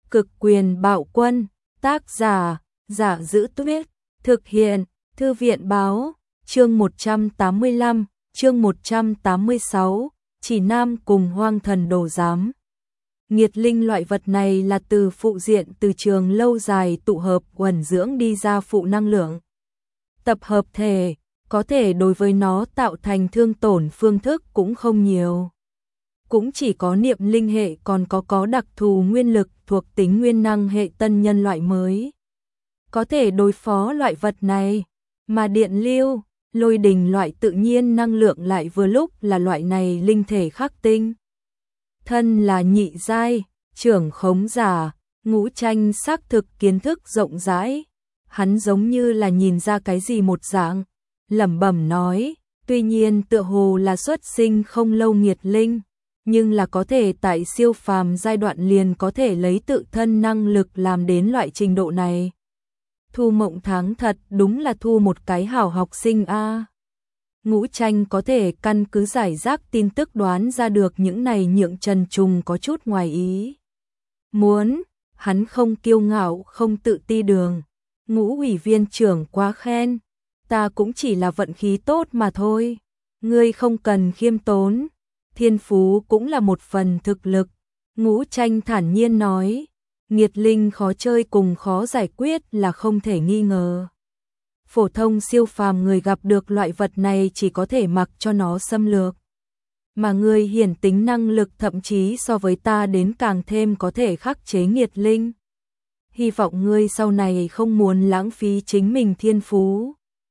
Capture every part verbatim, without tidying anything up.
Cực quyền bạo quân, tác giả, Giả Giữ Tuyết, thực hiện, Thư viện báo, chương một trăm tám mươi lăm, chương một trăm tám mươi sáu, chỉ nam cùng hoang thần đồ giám. Nghiệt linh loại vật này là từ phụ diện từ trường lâu dài tụ hợp quẩn dưỡng đi ra phụ năng lượng. Tập hợp thể, có thể đối với nó tạo thành thương tổn phương thức cũng không nhiều. Cũng chỉ có niệm linh hệ còn có có đặc thù nguyên lực thuộc tính nguyên năng hệ tân nhân loại mới. Có thể đối phó loại vật này, mà điện lưu, lôi đình loại tự nhiên năng lượng lại vừa lúc là loại này linh thể khắc tinh. Thân là nhị giai, trưởng khống giả, Ngũ Tranh xác thực kiến thức rộng rãi. Hắn giống như là nhìn ra cái gì một dạng, lẩm bẩm nói, tuy nhiên tựa hồ là xuất sinh không lâu nghiệt linh, nhưng là có thể tại siêu phàm giai đoạn liền có thể lấy tự thân năng lực làm đến loại trình độ này. Thu Mộng Thắng thật đúng là thu một cái hảo học sinh a. À. Ngũ Tranh có thể căn cứ giải rác tin tức đoán ra được những này nhượng Trần Trùng có chút ngoài ý. Muốn, hắn không kiêu ngạo không tự ti đường. Ngũ ủy viên trưởng quá khen, ta cũng chỉ là vận khí tốt mà thôi. Ngươi không cần khiêm tốn, thiên phú cũng là một phần thực lực. Ngũ Tranh thản nhiên nói, nghiệt linh khó chơi cùng khó giải quyết là không thể nghi ngờ. Phổ thông siêu phàm người gặp được loại vật này chỉ có thể mặc cho nó xâm lược. Mà ngươi hiển tính năng lực thậm chí so với ta đến càng thêm có thể khắc chế nghiệt linh. Hy vọng ngươi sau này không muốn lãng phí chính mình thiên phú.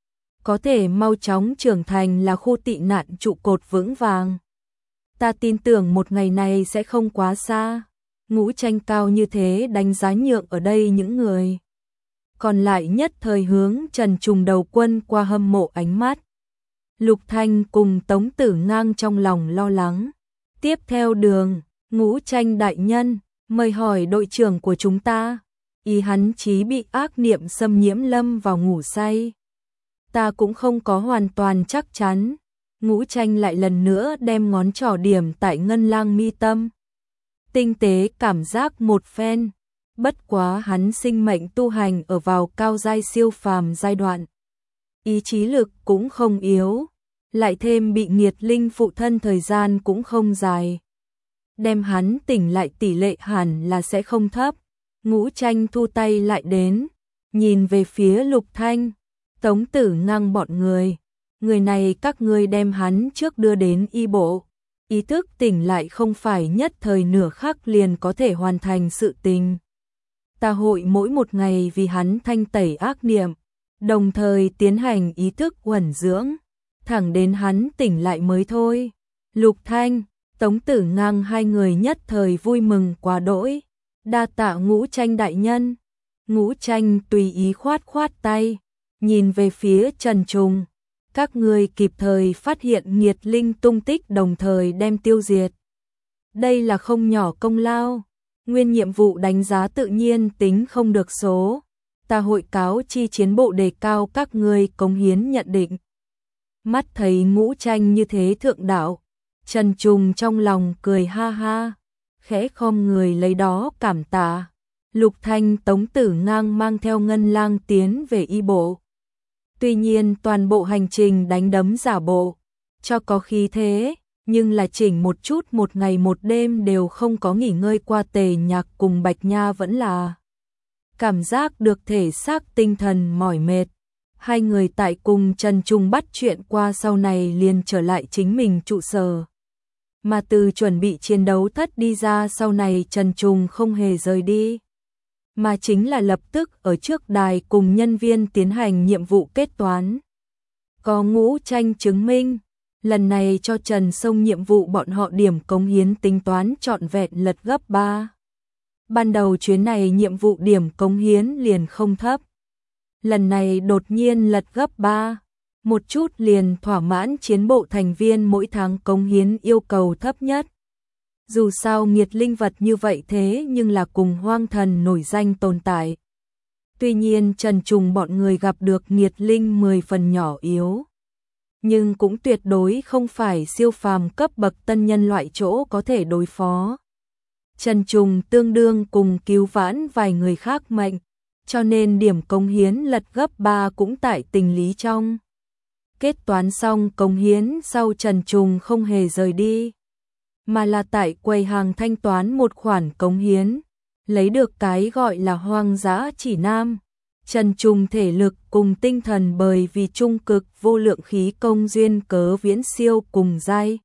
Có thể mau chóng trưởng thành là khu tị nạn trụ cột vững vàng. Ta tin tưởng một ngày này sẽ không quá xa. Ngũ Tranh cao như thế đánh giá nhượng ở đây những người. Còn lại nhất thời hướng Trần Trùng đầu quân qua hâm mộ ánh mắt. Lục Thanh cùng Tống Tử Ngang trong lòng lo lắng. Tiếp theo đường, Ngũ Tranh đại nhân, mời hỏi đội trưởng của chúng ta. Ý hắn chí bị ác niệm xâm nhiễm lâm vào ngủ say. Ta cũng không có hoàn toàn chắc chắn. Ngũ Tranh lại lần nữa đem ngón trỏ điểm tại Ngân Lang mi tâm. Tinh tế cảm giác một phen. Bất quá hắn sinh mệnh tu hành ở vào cao giai siêu phàm giai đoạn. Ý chí lực cũng không yếu. Lại thêm bị nghiệt linh phụ thân thời gian cũng không dài. Đem hắn tỉnh lại tỷ lệ hẳn là sẽ không thấp. Ngũ Tranh thu tay lại đến, nhìn về phía Lục Thanh, Tống Tử Ngang bọn người. Người này các ngươi đem hắn trước đưa đến y bộ. Ý thức tỉnh lại không phải nhất thời nửa khắc liền có thể hoàn thành sự tình. Ta hội mỗi một ngày vì hắn thanh tẩy ác niệm, đồng thời tiến hành ý thức uẩn dưỡng, thẳng đến hắn tỉnh lại mới thôi. Lục Thanh, Tống Tử Ngang hai người nhất thời vui mừng quá đỗi. Đa tạ Ngũ Tranh đại nhân. Ngũ Tranh tùy ý khoát khoát tay, nhìn về phía Trần Trùng. Các ngươi kịp thời phát hiện nghiệt linh tung tích đồng thời đem tiêu diệt. Đây là không nhỏ công lao. Nguyên nhiệm vụ đánh giá tự nhiên tính không được số. Ta hội cáo chi chiến bộ đề cao các ngươi cống hiến nhận định. Mắt thấy Ngũ Tranh như thế thượng đạo, Trần Trùng trong lòng cười ha ha. Khẽ khom người lấy đó cảm tạ. Lục Thanh Tống Tử Ngang mang theo Ngân Lang tiến về y bộ. Tuy nhiên toàn bộ hành trình đánh đấm giả bộ, cho có khí thế, nhưng là chỉnh một chút một ngày một đêm đều không có nghỉ ngơi qua. Tề Nhạc cùng Bạch Nha vẫn là cảm giác được thể xác tinh thần mỏi mệt. Hai người tại cùng Trần Trùng bắt chuyện qua sau này liền trở lại chính mình trụ sở. Mà từ chuẩn bị chiến đấu thất đi ra sau này Trần Trùng không hề rời đi. Mà chính là lập tức ở trước đài cùng nhân viên tiến hành nhiệm vụ kết toán. Có Ngũ Tranh chứng minh, lần này cho Trần Sông nhiệm vụ bọn họ điểm cống hiến tính toán trọn vẹn lật gấp ba. Ban đầu chuyến này nhiệm vụ điểm cống hiến liền không thấp. Lần này đột nhiên lật gấp ba. Một chút liền thỏa mãn chiến bộ thành viên mỗi tháng cống hiến yêu cầu thấp nhất. Dù sao nghiệt linh vật như vậy thế nhưng là cùng hoang thần nổi danh tồn tại. Tuy nhiên Trần Trùng bọn người gặp được nghiệt linh mười phần nhỏ yếu. Nhưng cũng tuyệt đối không phải siêu phàm cấp bậc tân nhân loại chỗ có thể đối phó. Trần Trùng tương đương cùng cứu vãn vài người khác mệnh, cho nên điểm cống hiến lật gấp ba cũng tại tình lý trong. Kết toán xong cống hiến sau Trần Trùng không hề rời đi, mà là tại quầy hàng thanh toán một khoản cống hiến, lấy được cái gọi là hoang dã chỉ nam. Trần Trùng thể lực cùng tinh thần bởi vì trung cực vô lượng khí công duyên cớ viễn siêu cùng giai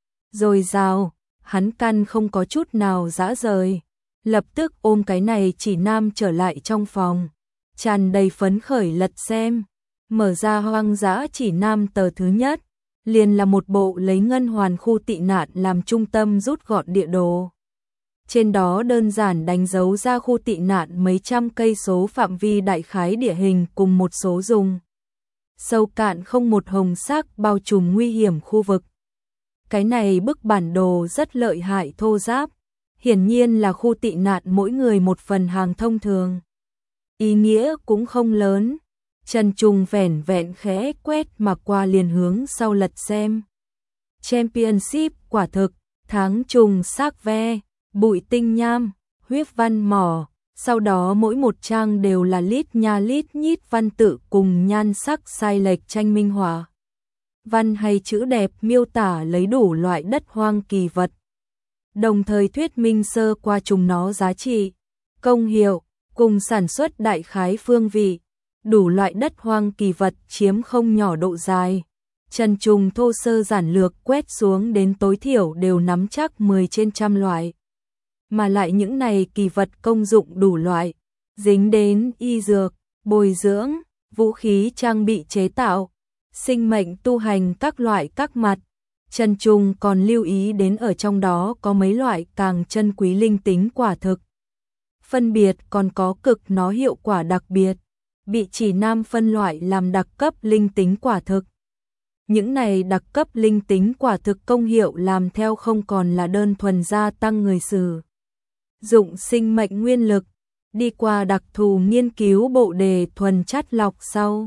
dồi dào, hắn căn không có chút nào dã rời, lập tức ôm cái này chỉ nam trở lại trong phòng, tràn đầy phấn khởi lật xem, mở ra hoang dã chỉ nam tờ thứ nhất, liền là một bộ lấy ngân hoàn khu tị nạn làm trung tâm rút gọn địa đồ. Trên đó đơn giản đánh dấu ra khu tị nạn mấy trăm cây số phạm vi đại khái địa hình cùng một số dùng sâu cạn không một hồng sắc bao trùm nguy hiểm khu vực. Cái này bức bản đồ rất lợi hại thô ráp, hiển nhiên là khu tị nạn mỗi người một phần hàng thông thường. Ý nghĩa cũng không lớn, Trần Trùng vẻn vẹn khẽ quét mà qua liền hướng sau lật xem. Championship quả thực, tháng trùng xác ve, bụi tinh nham, huyết văn mỏ, sau đó mỗi một trang đều là lít nha lít nhít văn tự cùng nhan sắc sai lệch tranh minh họa. Văn hay chữ đẹp miêu tả lấy đủ loại đất hoang kỳ vật, đồng thời thuyết minh sơ qua chúng nó giá trị, công hiệu, cùng sản xuất đại khái phương vị. Đủ loại đất hoang kỳ vật chiếm không nhỏ độ dài. Trần Trùng thô sơ giản lược quét xuống đến tối thiểu đều nắm chắc mười trên trăm loại. Mà lại những này kỳ vật công dụng đủ loại, dính đến y dược, bồi dưỡng, vũ khí trang bị chế tạo, sinh mệnh tu hành các loại các mặt. Trần Trùng còn lưu ý đến ở trong đó có mấy loại càng chân quý linh tính quả thực. Phân biệt còn có cực nó hiệu quả đặc biệt, bị chỉ nam phân loại làm đặc cấp linh tính quả thực. Những này đặc cấp linh tính quả thực công hiệu làm theo không còn là đơn thuần gia tăng người sử dụng sinh mệnh nguyên lực, đi qua đặc thù nghiên cứu bộ đề thuần chắt lọc sau.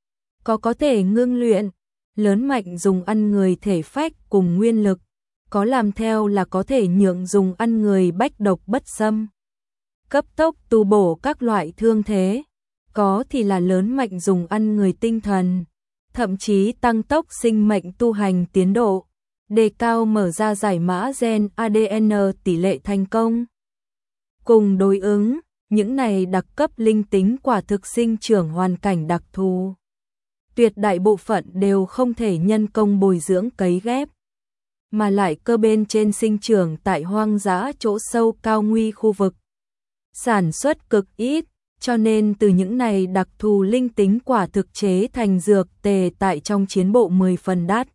Có có thể ngưng luyện, lớn mạnh dùng ăn người thể phách cùng nguyên lực, có làm theo là có thể nhượng dùng ăn người bách độc bất xâm, cấp tốc tu bổ các loại thương thế, có thì là lớn mạnh dùng ăn người tinh thần, thậm chí tăng tốc sinh mệnh tu hành tiến độ, đề cao mở ra giải mã gen a đê en tỷ lệ thành công. Cùng đối ứng, những này đặc cấp linh tính quả thực sinh trưởng hoàn cảnh đặc thù. Tuyệt đại bộ phận đều không thể nhân công bồi dưỡng cấy ghép, mà lại cơ bên trên sinh trưởng tại hoang dã chỗ sâu cao nguy khu vực. Sản xuất cực ít, cho nên từ những này đặc thù linh tính quả thực chế thành dược tề tại trong chiến bộ mười phần đắt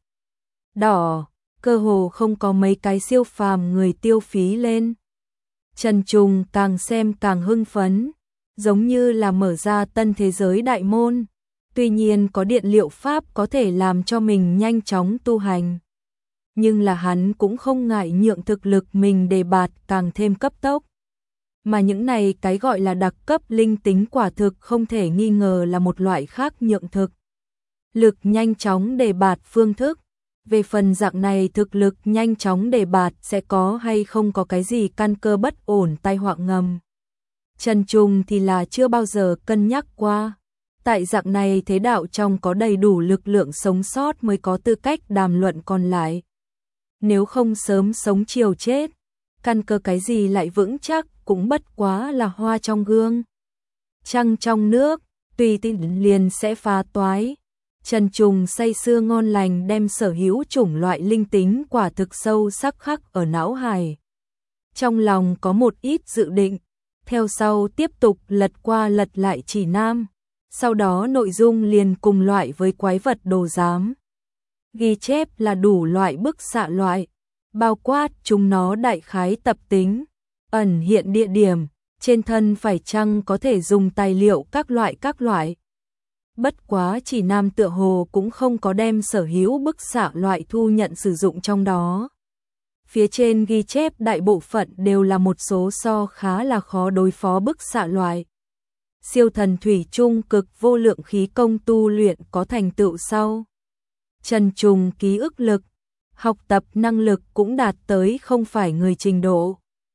đỏ, cơ hồ không có mấy cái siêu phàm người tiêu phí lên. Trần Trùng càng xem càng hưng phấn, giống như là mở ra tân thế giới đại môn. Tuy nhiên có điện liệu pháp có thể làm cho mình nhanh chóng tu hành, nhưng là hắn cũng không ngại nhượng thực lực mình đề bạt càng thêm cấp tốc. Mà những này cái gọi là đặc cấp linh tính quả thực không thể nghi ngờ là một loại khác nhượng thực lực nhanh chóng đề bạt phương thức. Về phần dạng này thực lực nhanh chóng đề bạt sẽ có hay không có cái gì căn cơ bất ổn tai họa ngầm, Trần Trùng thì là chưa bao giờ cân nhắc qua. Tại dạng này thế đạo trong có đầy đủ lực lượng sống sót mới có tư cách đàm luận còn lại. Nếu không sớm sống chiều chết, căn cơ cái gì lại vững chắc cũng bất quá là hoa trong gương, trăng trong nước, tùy tiện liền sẽ phá toái. Trần Trùng say sưa ngon lành đem sở hữu chủng loại linh tính quả thực sâu sắc khắc ở não hải. Trong lòng có một ít dự định, theo sau tiếp tục lật qua lật lại chỉ nam, sau đó nội dung liền cùng loại với quái vật đồ giám. Ghi chép là đủ loại bức xạ loại, bao quát chúng nó đại khái tập tính, ẩn hiện địa điểm, trên thân phải chăng có thể dùng tài liệu các loại các loại. Bất quá chỉ nam tựa hồ cũng không có đem sở hữu bức xạ loại thu nhận sử dụng trong đó. Phía trên ghi chép đại bộ phận đều là một số so khá là khó đối phó bức xạ loại. Siêu thần thủy chung cực vô lượng khí công tu luyện có thành tựu sau. Trần Trùng ký ức lực, học tập năng lực cũng đạt tới không phải người trình độ.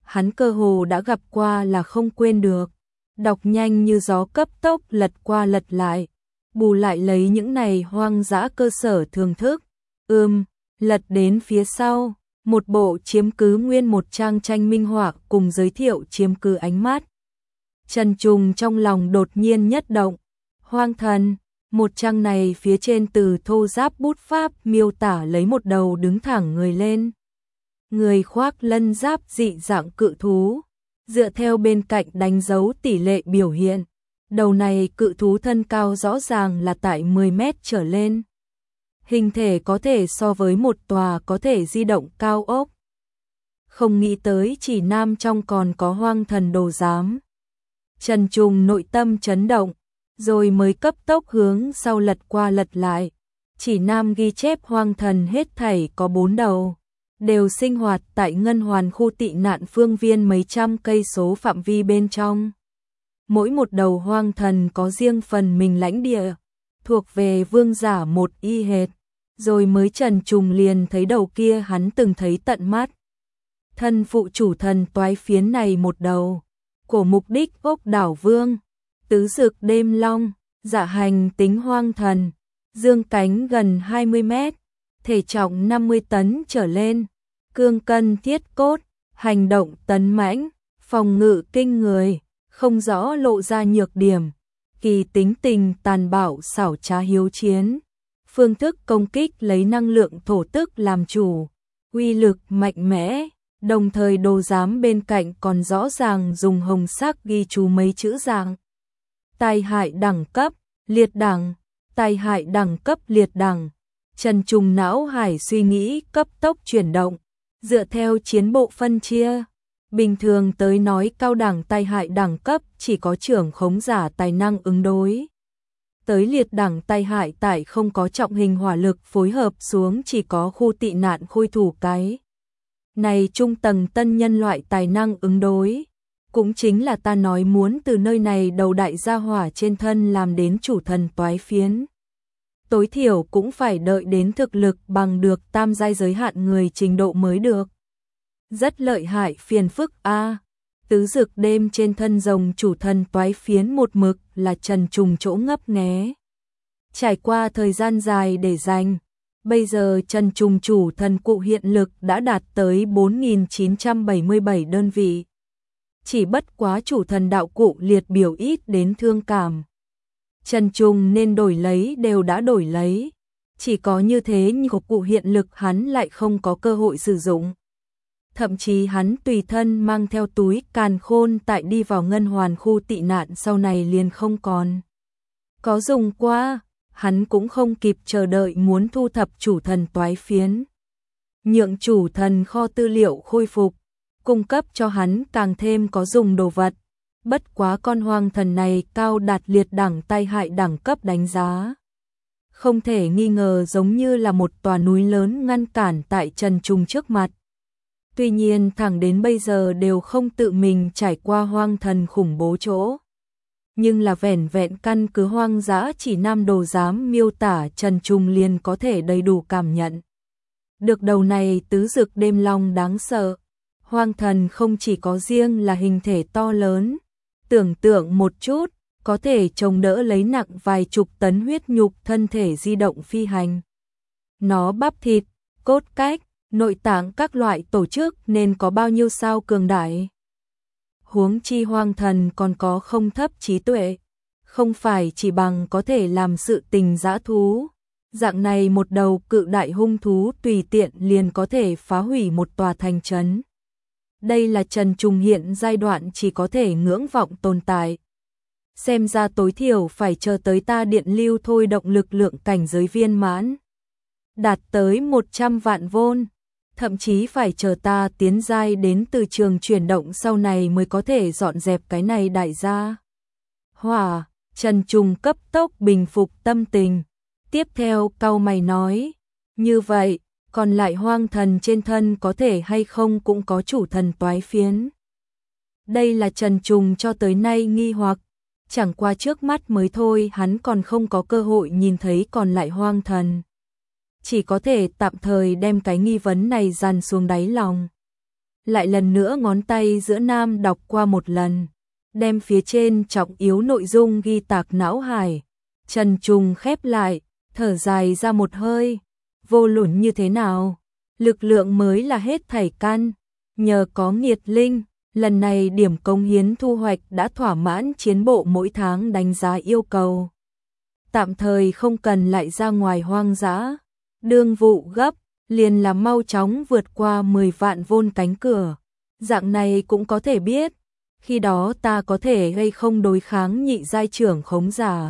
hắn cơ hồ đã gặp qua là không quên được. Đọc nhanh như gió cấp tốc lật qua lật lại, bù lại lấy những này hoang dã cơ sở thưởng thức. Ừm, lật đến phía sau, một bộ chiếm cứ nguyên một trang tranh minh họa cùng giới thiệu chiếm cứ ánh mắt. Trần Trùng trong lòng đột nhiên nhất động, hoang thần, một trang này phía trên từ thô giáp bút pháp miêu tả lấy một đầu đứng thẳng người lên. Người khoác lân giáp dị dạng cự thú, dựa theo bên cạnh đánh dấu tỷ lệ biểu hiện. Đầu này cự thú thân cao rõ ràng là tại mười mét trở lên. Hình thể có thể so với một tòa có thể di động cao ốc. Không nghĩ tới chỉ nam trong còn có hoang thần đồ giám. Trần Trùng nội tâm chấn động, rồi mới cấp tốc hướng sau lật qua lật lại. Chỉ nam ghi chép hoang thần hết thảy có bốn đầu, đều sinh hoạt tại ngân hoàn khu tị nạn phương viên mấy trăm cây số phạm vi bên trong. Mỗi một đầu hoang thần có riêng phần mình lãnh địa, thuộc về vương giả một y hệt. Rồi mới Trần Trùng liền thấy đầu kia hắn từng thấy tận mắt. Thân phụ chủ thần toái phiến này một đầu, của mục đích ốc đảo vương, tứ dực đêm long, dạ hành tính hoang thần, dương cánh gần hai mươi mét, thể trọng năm mươi tấn trở lên, cương cân thiết cốt, hành động tấn mãnh, phòng ngự kinh người, không rõ lộ ra nhược điểm, kỳ tính tình tàn bạo xảo trá hiếu chiến. Phương thức công kích lấy năng lượng thổ tức làm chủ, uy lực mạnh mẽ, đồng thời đồ giám bên cạnh còn rõ ràng dùng hồng sắc ghi chú mấy chữ dạng. Tai hại đẳng cấp, liệt đẳng, tai hại đẳng cấp liệt đẳng. Trần Trùng não hải suy nghĩ cấp tốc chuyển động, dựa theo chiến bộ phân chia. Bình thường tới nói cao đẳng tai hại đẳng cấp chỉ có trưởng khống giả tài năng ứng đối. Tới liệt đẳng tai hại tại không có trọng hình hỏa lực phối hợp xuống chỉ có khu tị nạn khôi thủ cái. Này trung tầng tân nhân loại tài năng ứng đối. Cũng chính là ta nói muốn từ nơi này đầu đại gia hỏa trên thân làm đến chủ thần toái phiến. Tối thiểu cũng phải đợi đến thực lực bằng được tam giai giới hạn người trình độ mới được. Rất lợi hại phiền phức a. Tứ dực đêm trên thân rồng chủ thần toái phiến một mực là Trần Trùng chỗ ngấp nghé. Trải qua thời gian dài để dành, bây giờ Trần Trùng chủ thần cụ hiện lực đã đạt tới bốn nghìn chín trăm bảy mươi bảy đơn vị. Chỉ bất quá chủ thần đạo cụ liệt biểu ít đến thương cảm. Trần Trùng nên đổi lấy đều đã đổi lấy. Chỉ có như thế nhưng cụ hiện lực hắn lại không có cơ hội sử dụng. Thậm chí hắn tùy thân mang theo túi càn khôn tại đi vào ngân hoàn khu tị nạn sau này liền không còn. Có dùng qua, hắn cũng không kịp chờ đợi muốn thu thập chủ thần toái phiến. Nhượng chủ thần kho tư liệu khôi phục, cung cấp cho hắn càng thêm có dùng đồ vật. Bất quá con hoang thần này cao đạt liệt đẳng tai hại đẳng cấp đánh giá. Không thể nghi ngờ giống như là một tòa núi lớn ngăn cản tại Trần Trùng trước mặt. Tuy nhiên thẳng đến bây giờ đều không tự mình trải qua hoang thần khủng bố chỗ. Nhưng là vẻn vẹn căn cứ hoang dã chỉ nam đồ giám miêu tả Trần Trùng liền có thể đầy đủ cảm nhận. Được đầu này tứ dực đêm long đáng sợ. Hoang thần không chỉ có riêng là hình thể to lớn. Tưởng tượng một chút, có thể chống đỡ lấy nặng vài chục tấn huyết nhục thân thể di động phi hành. Nó bắp thịt, cốt cách, nội tạng các loại tổ chức nên có bao nhiêu sao cường đại. Huống chi hoang thần còn có không thấp trí tuệ, không phải chỉ bằng có thể làm sự tình dã thú. Dạng này một đầu cự đại hung thú tùy tiện liền có thể phá hủy một tòa thành trấn. Đây là Trần Trùng hiện giai đoạn chỉ có thể ngưỡng vọng tồn tại. Xem ra tối thiểu phải chờ tới ta điện lưu thôi động lực lượng cảnh giới viên mãn. Đạt tới một trăm vạn vôn. Thậm chí phải chờ ta tiến giai đến từ trường chuyển động sau này mới có thể dọn dẹp cái này đại gia. Hỏa, Trần Trùng cấp tốc bình phục tâm tình. Tiếp theo cau mày nói, như vậy, còn lại hoang thần trên thân có thể hay không cũng có chủ thần toái phiến. Đây là Trần Trùng cho tới nay nghi hoặc, chẳng qua trước mắt mới thôi hắn còn không có cơ hội nhìn thấy còn lại hoang thần. Chỉ có thể tạm thời đem cái nghi vấn này dàn xuống đáy lòng. lại lần nữa ngón tay giữa Nam đọc qua một lần, đem phía trên trọng yếu nội dung ghi tạc não hải. Trần Trùng khép lại, thở dài ra một hơi, vô luận như thế nào, lực lượng mới là hết thảy căn, nhờ có Nghiệt Linh, lần này điểm công hiến thu hoạch đã thỏa mãn chiến bộ mỗi tháng đánh giá yêu cầu. Tạm thời không cần lại ra ngoài hoang dã, đương vụ gấp, liền là mau chóng vượt qua mười vạn vôn cánh cửa, dạng này cũng có thể biết, khi đó ta có thể gây không đối kháng nhị giai trưởng khống giả.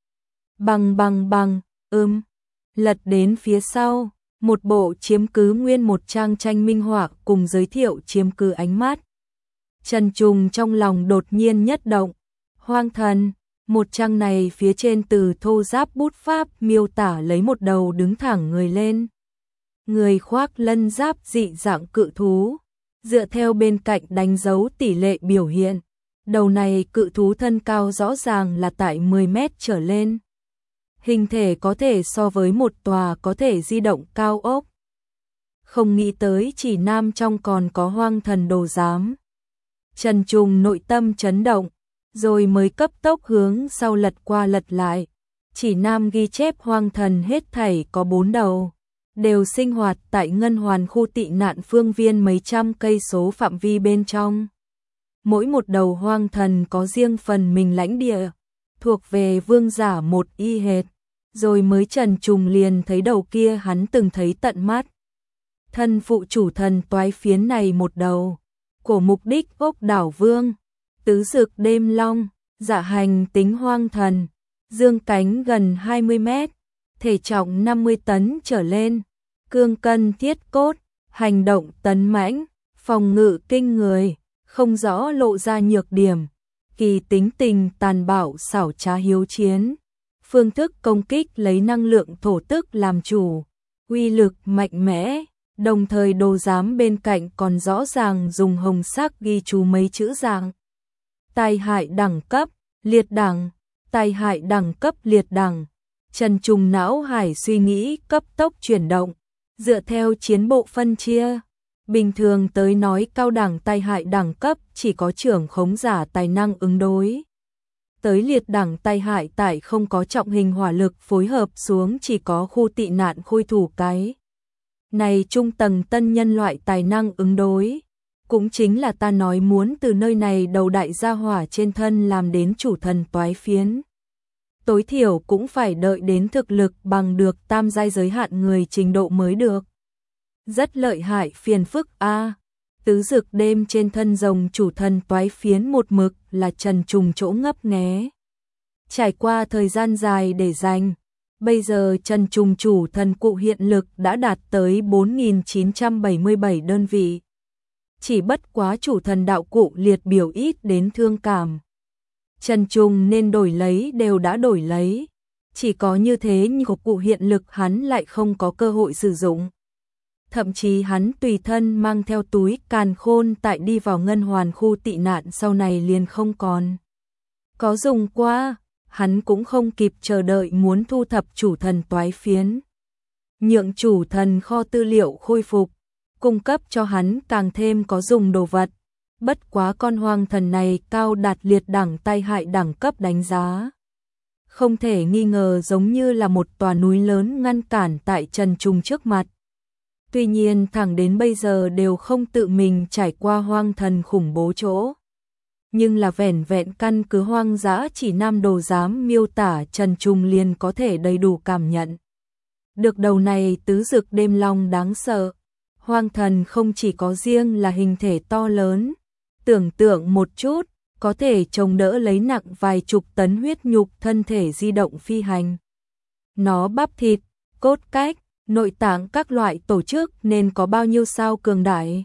Bằng bằng bằng, ưm, lật đến phía sau, một bộ chiếm cứ nguyên một trang tranh minh họa cùng giới thiệu chiếm cứ ánh mắt. Trần Trùng trong lòng đột nhiên nhất động, hoang thần, một trang này phía trên từ thô giáp bút pháp miêu tả lấy một đầu đứng thẳng người lên. Người khoác lân giáp dị dạng cự thú, dựa theo bên cạnh đánh dấu tỷ lệ biểu hiện, đầu này cự thú thân cao rõ ràng là tại mười mét trở lên. Hình thể có thể so với một tòa có thể di động cao ốc. Không nghĩ tới chỉ Nam trong còn có hoang thần đồ giám. Trần Trùng nội tâm chấn động, rồi mới cấp tốc hướng sau lật qua lật lại. Chỉ Nam ghi chép hoang thần hết thảy có bốn đầu, đều sinh hoạt tại Ngân Hoàn khu tị nạn phương viên mấy trăm cây số phạm vi bên trong. Mỗi một đầu hoang thần có riêng phần mình lãnh địa, thuộc về vương giả một y hệt, rồi mới Trần Trùng liền thấy đầu kia hắn từng thấy tận mắt. Thân phụ chủ thần toái phiến này một đầu, của mục đích ốc đảo vương, tứ dực đêm long, dạ hành tính hoang thần, dương cánh gần hai mươi mét, thể trọng năm mươi tấn trở lên, cương cân thiết cốt, hành động tấn mãnh, phòng ngự kinh người, không rõ lộ ra nhược điểm, kỳ tính tình tàn bạo xảo trá hiếu chiến, phương thức công kích lấy năng lượng thổ tức làm chủ, uy lực mạnh mẽ, đồng thời đồ giám bên cạnh còn rõ ràng dùng hồng sắc ghi chú mấy chữ dạng. Tai hại đẳng cấp, liệt đẳng, tai hại đẳng cấp liệt đẳng. Trần Trùng não hải suy nghĩ cấp tốc chuyển động, dựa theo chiến bộ phân chia. Bình thường tới nói cao đẳng tai hại đẳng cấp chỉ có trưởng khống giả tài năng ứng đối. Tới liệt đẳng tai hại tại không có trọng hình hỏa lực phối hợp xuống chỉ có khu tị nạn khôi thủ cái. Này trung tầng tân nhân loại tài năng ứng đối. Cũng chính là ta nói muốn từ nơi này đầu đại gia hỏa trên thân làm đến chủ thần toái phiến. Tối thiểu cũng phải đợi đến thực lực bằng được tam giai giới hạn người trình độ mới được. Rất lợi hại phiền phức a. Tứ dực đêm trên thân rồng chủ thần toái phiến một mực là Trần Trùng chỗ ngấp nghé. Trải qua thời gian dài để dành, bây giờ Trần Trùng chủ thần cụ hiện lực đã đạt tới bốn nghìn chín trăm bảy mươi bảy đơn vị. Chỉ bất quá chủ thần đạo cụ liệt biểu ít đến thương cảm. Trần Trùng nên đổi lấy đều đã đổi lấy, chỉ có như thế nhưng cụ hiện lực hắn lại không có cơ hội sử dụng. Thậm chí hắn tùy thân mang theo túi càn khôn tại đi vào Ngân Hoàn khu tị nạn sau này liền không còn. Có dùng qua, hắn cũng không kịp chờ đợi muốn thu thập chủ thần toái phiến. Nhượng chủ thần kho tư liệu khôi phục, cung cấp cho hắn càng thêm có dùng đồ vật. Bất quá con hoang thần này cao đạt liệt đẳng tai hại đẳng cấp đánh giá. Không thể nghi ngờ giống như là một tòa núi lớn ngăn cản tại Trần Trùng trước mặt. Tuy nhiên thẳng đến bây giờ đều không tự mình trải qua hoang thần khủng bố chỗ. Nhưng là vẻn vẹn căn cứ hoang dã chỉ Nam đồ giám miêu tả Trần Trùng liền có thể đầy đủ cảm nhận. Được đầu này tứ dực đêm long đáng sợ. Hoang thần không chỉ có riêng là hình thể to lớn, tưởng tượng một chút, có thể chống đỡ lấy nặng vài chục tấn huyết nhục thân thể di động phi hành. Nó bắp thịt, cốt cách, nội tạng các loại tổ chức nên có bao nhiêu sao cường đại.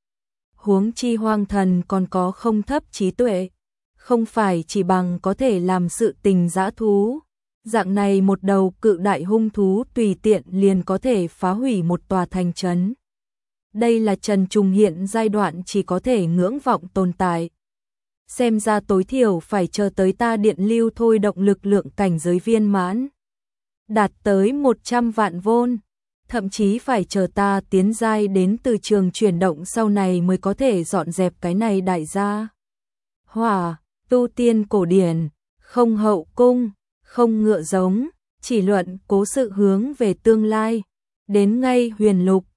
Huống chi hoang thần còn có không thấp trí tuệ, không phải chỉ bằng có thể làm sự tình dã thú. Dạng này một đầu cự đại hung thú tùy tiện liền có thể phá hủy một tòa thành trấn. Đây là Trần Trùng hiện giai đoạn chỉ có thể ngưỡng vọng tồn tại. Xem ra tối thiểu phải chờ tới ta điện lưu thôi động lực lượng cảnh giới viên mãn. Đạt tới một trăm vạn vôn. thậm chí phải chờ ta tiến giai đến từ trường chuyển động sau này mới có thể dọn dẹp cái này đại gia. Hỏa, tu tiên cổ điển, không hậu cung, không ngựa giống, chỉ luận cố sự hướng về tương lai. Đến ngay huyền lục,